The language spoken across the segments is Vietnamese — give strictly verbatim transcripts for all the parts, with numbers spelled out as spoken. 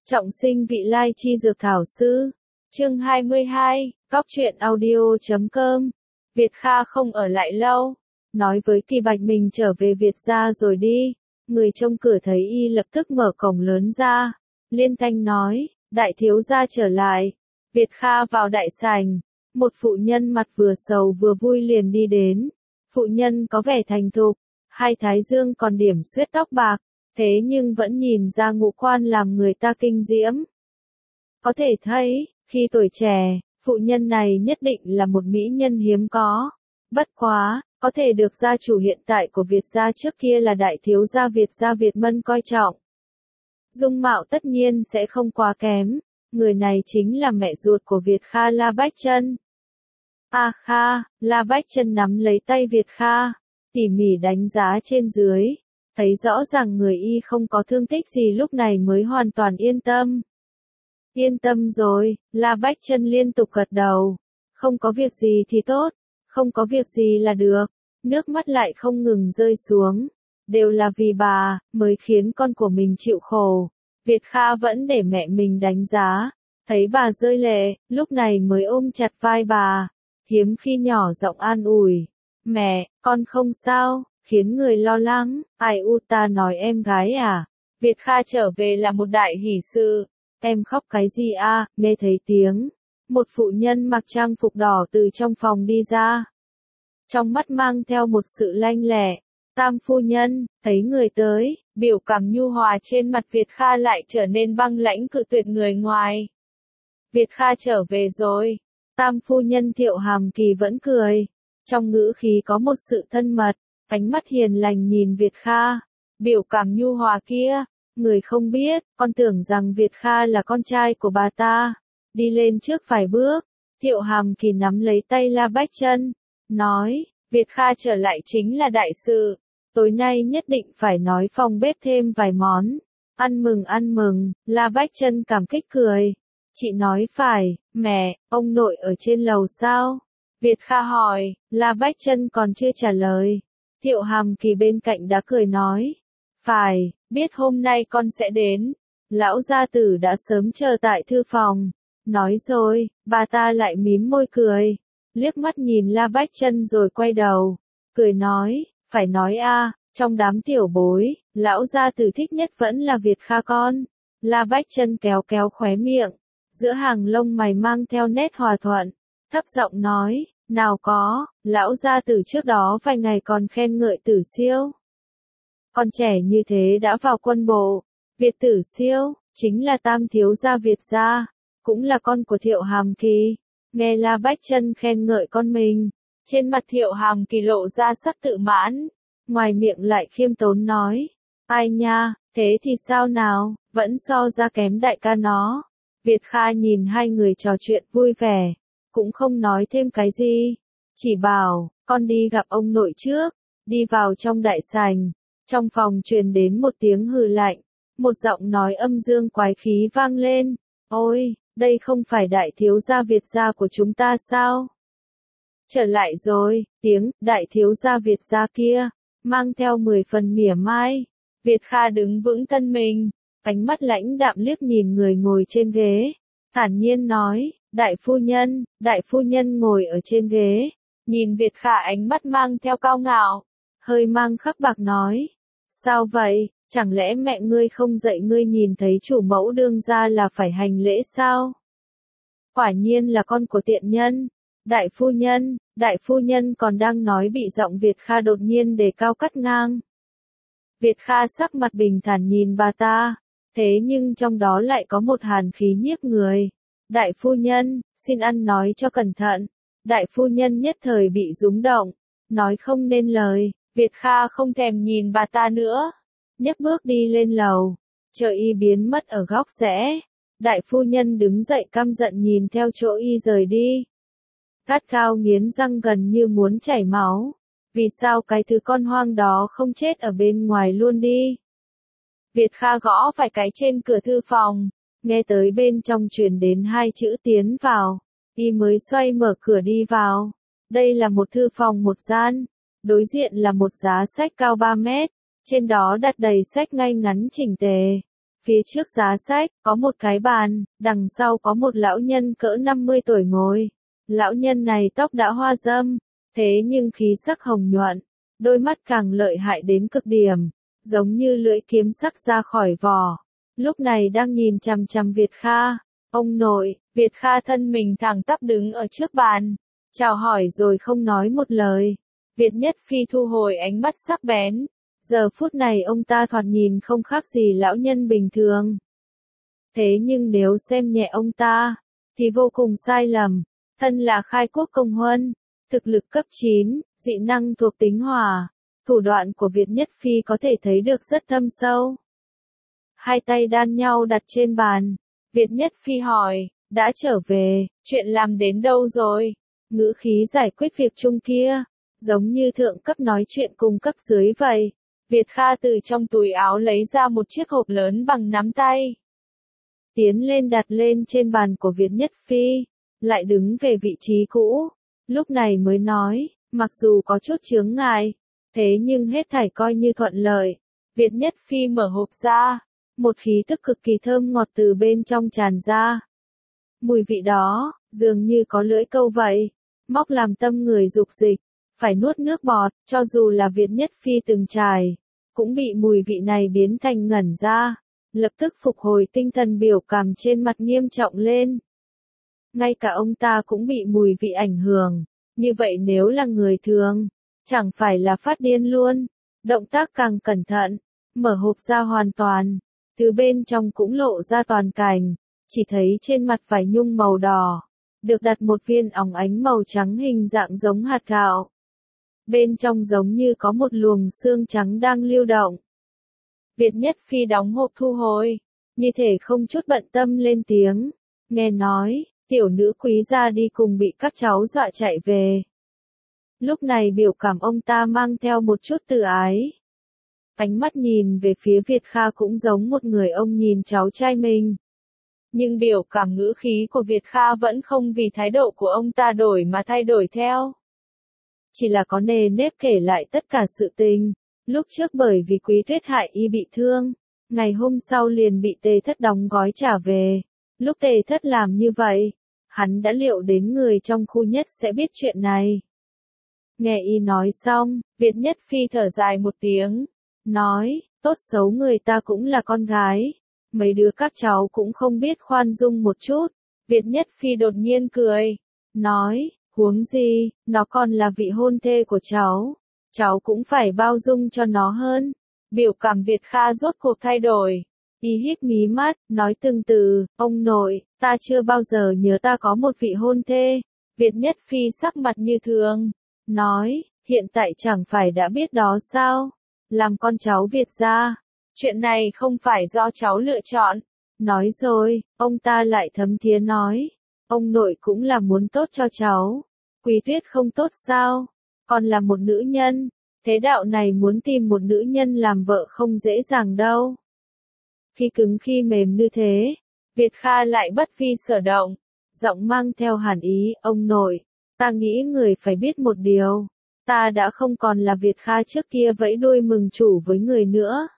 Trọng sinh vị lai chi dược thảo sư. Chương hai mươi hai, Cóc truyện audio chấm com. Việt Kha không ở lại lâu, nói với Kỳ Bạch mình trở về Việt gia rồi đi. Người trông cửa thấy y lập tức mở cổng lớn ra, liên thanh nói, đại thiếu gia trở lại. Việt Kha vào đại sảnh, một phụ nhân mặt vừa sầu vừa vui liền đi đến. Phụ nhân có vẻ thành thục, hai thái dương còn điểm xuyết tóc bạc, thế nhưng vẫn nhìn ra ngũ quan làm người ta kinh diễm. Có thể thấy, khi tuổi trẻ, phụ nhân này nhất định là một mỹ nhân hiếm có. Bất quá, có thể được gia chủ hiện tại của Việt gia trước kia là đại thiếu gia Việt gia Việt Mân coi trọng. Dung mạo tất nhiên sẽ không quá kém, người này chính là mẹ ruột của Việt Kha La Bách Chân. A Kha, La Bách Chân nắm lấy tay Việt Kha, tỉ mỉ đánh giá trên dưới, thấy rõ ràng người y không có thương tích gì lúc này mới hoàn toàn yên tâm. Yên tâm rồi, La Bách Chân liên tục gật đầu. Không có việc gì thì tốt, không có việc gì là được. Nước mắt lại không ngừng rơi xuống. Đều là vì bà, mới khiến con của mình chịu khổ. Việt Kha vẫn để mẹ mình đánh giá. Thấy bà rơi lệ, lúc này mới ôm chặt vai bà. Hiếm khi nhỏ giọng an ủi. Mẹ, con không sao, khiến người lo lắng. Ai u ta nói em gái à? Việt Kha trở về là một đại hỷ sự. Em khóc cái gì a? Nghe thấy tiếng. Một phụ nhân mặc trang phục đỏ từ trong phòng đi ra. Trong mắt mang theo một sự lanh lẹ. Tam phu nhân, thấy người tới, biểu cảm nhu hòa trên mặt Việt Kha lại trở nên băng lãnh cự tuyệt người ngoài. Việt Kha trở về rồi. Tam phu nhân Thiệu Hàm Kỳ vẫn cười. Trong ngữ khí có một sự thân mật, ánh mắt hiền lành nhìn Việt Kha. Biểu cảm nhu hòa kia. Người không biết, con tưởng rằng Việt Kha là con trai của bà ta. Đi lên trước vài bước, Thiệu Hàm Kỳ nắm lấy tay La Bách Chân, nói, Việt Kha trở lại chính là đại sự. Tối nay nhất định phải nói phòng bếp thêm vài món. Ăn mừng ăn mừng, La Bách Chân cảm kích cười. Chị nói phải, mẹ, ông nội ở trên lầu sao? Việt Kha hỏi, La Bách Chân còn chưa trả lời. Thiệu Hàm Kỳ bên cạnh đã cười nói, phải, biết hôm nay con sẽ đến. Lão gia tử đã sớm chờ tại thư phòng. Nói rồi, bà ta lại mím môi cười. Liếc mắt nhìn La Bách Chân rồi quay đầu. Cười nói, phải nói a, trong đám tiểu bối, lão gia tử thích nhất vẫn là Việt Kha con. La Bách Chân kéo kéo khóe miệng. Giữa hàng lông mày mang theo nét hòa thuận. Thấp giọng nói, nào có, lão gia tử trước đó vài ngày còn khen ngợi Tử Siêu. Con trẻ như thế đã vào quân bộ. Việt Tử Siêu, chính là tam thiếu gia Việt gia, cũng là con của Thiệu Hàm Kỳ. Nghe La Bách Chân khen ngợi con mình, trên mặt Thiệu Hàm Kỳ lộ ra sắc tự mãn, ngoài miệng lại khiêm tốn nói, ai nha, thế thì sao nào, vẫn so ra kém đại ca nó. Việt Kha nhìn hai người trò chuyện vui vẻ, cũng không nói thêm cái gì, chỉ bảo, con đi gặp ông nội trước, đi vào trong đại sảnh. Trong phòng truyền đến một tiếng hừ lạnh, một giọng nói âm dương quái khí vang lên, ôi, đây không phải đại thiếu gia Việt gia của chúng ta sao? Trở lại rồi, tiếng đại thiếu gia Việt gia kia, mang theo mười phần mỉa mai. Việt Kha đứng vững thân mình, ánh mắt lãnh đạm liếc nhìn người ngồi trên ghế, thản nhiên nói, đại phu nhân, đại phu nhân ngồi ở trên ghế, nhìn Việt Kha ánh mắt mang theo cao ngạo, hơi mang khắc bạc nói. Sao vậy, chẳng lẽ mẹ ngươi không dạy ngươi nhìn thấy chủ mẫu đương gia là phải hành lễ sao? Quả nhiên là con của tiện nhân. Đại phu nhân, đại phu nhân còn đang nói bị giọng Việt Kha đột nhiên đề cao cắt ngang. Việt Kha sắc mặt bình thản nhìn bà ta, thế nhưng trong đó lại có một hàn khí nhiếp người. Đại phu nhân, xin ăn nói cho cẩn thận. Đại phu nhân nhất thời bị rúng động, nói không nên lời. Việt Kha không thèm nhìn bà ta nữa, nhấc bước đi lên lầu, chờ y biến mất ở góc rẽ. Đại phu nhân đứng dậy căm giận nhìn theo chỗ y rời đi. Gắt gao nghiến răng gần như muốn chảy máu. Vì sao cái thứ con hoang đó không chết ở bên ngoài luôn đi? Việt Kha gõ vài cái trên cửa thư phòng, nghe tới bên trong truyền đến hai chữ tiến vào, y mới xoay mở cửa đi vào. Đây là một thư phòng một gian. Đối diện là một giá sách cao ba mét, trên đó đặt đầy sách ngay ngắn chỉnh tề. Phía trước giá sách, có một cái bàn, đằng sau có một lão nhân cỡ năm mươi tuổi ngồi. Lão nhân này tóc đã hoa râm, thế nhưng khí sắc hồng nhuận, đôi mắt càng lợi hại đến cực điểm, giống như lưỡi kiếm sắc ra khỏi vỏ. Lúc này đang nhìn chằm chằm Việt Kha. Ông nội, Việt Kha thân mình thẳng tắp đứng ở trước bàn, chào hỏi rồi không nói một lời. Việt Nhất Phi thu hồi ánh mắt sắc bén. Giờ phút này ông ta thoạt nhìn không khác gì lão nhân bình thường. Thế nhưng nếu xem nhẹ ông ta, thì vô cùng sai lầm. Thân là khai quốc công huân, thực lực cấp chín, dị năng thuộc tính hỏa, thủ đoạn của Việt Nhất Phi có thể thấy được rất thâm sâu. Hai tay đan nhau đặt trên bàn, Việt Nhất Phi hỏi, đã trở về, chuyện làm đến đâu rồi? Ngữ khí giải quyết việc chung kia, giống như thượng cấp nói chuyện cùng cấp dưới vậy. Việt Kha từ trong túi áo lấy ra một chiếc hộp lớn bằng nắm tay. Tiến lên đặt lên trên bàn của Việt Nhất Phi, lại đứng về vị trí cũ. Lúc này mới nói, mặc dù có chút chướng ngại, thế nhưng hết thảy coi như thuận lợi. Việt Nhất Phi mở hộp ra, một khí tức cực kỳ thơm ngọt từ bên trong tràn ra. Mùi vị đó, dường như có lưỡi câu vậy, móc làm tâm người dục dịch, phải nuốt nước bọt, cho dù là Việt Nhất Phi từng trải, cũng bị mùi vị này biến thành ngẩn ra, lập tức phục hồi tinh thần, biểu cảm trên mặt nghiêm trọng lên. Ngay cả ông ta cũng bị mùi vị ảnh hưởng, như vậy nếu là người thường, chẳng phải là phát điên luôn. Động tác càng cẩn thận, mở hộp ra hoàn toàn, từ bên trong cũng lộ ra toàn cảnh, chỉ thấy trên mặt vải nhung màu đỏ, được đặt một viên óng ánh màu trắng hình dạng giống hạt gạo. Bên trong giống như có một luồng xương trắng đang lưu động. Việt Nhất Phi đóng hộp thu hồi, như thể không chút bận tâm lên tiếng, nghe nói, tiểu nữ quý gia đi cùng bị các cháu dọa chạy về. Lúc này biểu cảm ông ta mang theo một chút từ ái. Ánh mắt nhìn về phía Việt Kha cũng giống một người ông nhìn cháu trai mình. Nhưng biểu cảm ngữ khí của Việt Kha vẫn không vì thái độ của ông ta đổi mà thay đổi theo. Chỉ là có nề nếp kể lại tất cả sự tình. Lúc trước bởi vì Quý Tuyết hại y bị thương, ngày hôm sau liền bị Tề Thất đóng gói trả về. Lúc Tề Thất làm như vậy, hắn đã liệu đến người trong khu nhất sẽ biết chuyện này. Nghe y nói xong, Việt Nhất Phi thở dài một tiếng, nói, tốt xấu người ta cũng là con gái, mấy đứa các cháu cũng không biết khoan dung một chút. Việt Nhất Phi đột nhiên cười, nói, huống gì, nó còn là vị hôn thê của cháu, cháu cũng phải bao dung cho nó hơn. Biểu cảm Việt Kha rốt cuộc thay đổi, y híp mí mắt, nói từng từ, ông nội, ta chưa bao giờ nhớ ta có một vị hôn thê. Việt Nhất Phi sắc mặt như thường, nói, hiện tại chẳng phải đã biết đó sao, làm con cháu Việt gia, chuyện này không phải do cháu lựa chọn. Nói rồi, ông ta lại thấm thía nói, ông nội cũng là muốn tốt cho cháu, Quý Tuyết không tốt sao, còn là một nữ nhân, thế đạo này muốn tìm một nữ nhân làm vợ không dễ dàng đâu. Khi cứng khi mềm như thế, Việt Kha lại bất vi sở động, giọng mang theo hàn ý, ông nội, ta nghĩ người phải biết một điều, ta đã không còn là Việt Kha trước kia vẫy đuôi mừng chủ với người nữa.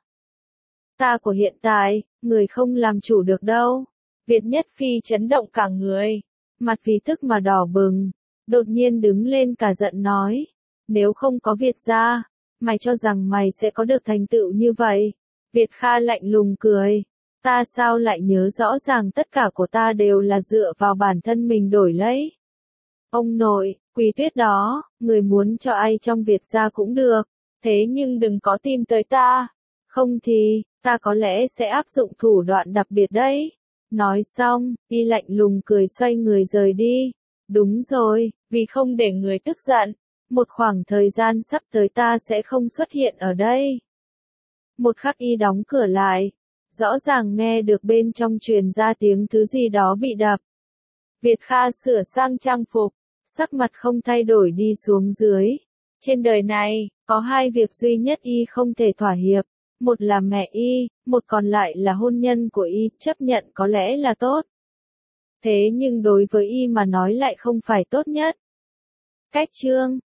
Ta của hiện tại, người không làm chủ được đâu. Việt Nhất Phi chấn động cả người, mặt vì tức mà đỏ bừng, đột nhiên đứng lên cả giận nói, nếu không có Việt gia, mày cho rằng mày sẽ có được thành tựu như vậy. Việt Kha lạnh lùng cười, ta sao lại nhớ rõ ràng tất cả của ta đều là dựa vào bản thân mình đổi lấy. Ông nội, Quý Tuyết đó, người muốn cho ai trong Việt gia cũng được, thế nhưng đừng có tìm tới ta, không thì, ta có lẽ sẽ áp dụng thủ đoạn đặc biệt đấy. Nói xong, y lạnh lùng cười xoay người rời đi. Đúng rồi, vì không để người tức giận, một khoảng thời gian sắp tới ta sẽ không xuất hiện ở đây. Một khắc y đóng cửa lại, rõ ràng nghe được bên trong truyền ra tiếng thứ gì đó bị đập. Việt Kha sửa sang trang phục, sắc mặt không thay đổi đi xuống dưới. Trên đời này, có hai việc duy nhất y không thể thỏa hiệp. Một là mẹ y, một còn lại là hôn nhân của y, chấp nhận có lẽ là tốt. Thế nhưng đối với y mà nói lại không phải tốt nhất. Cách chương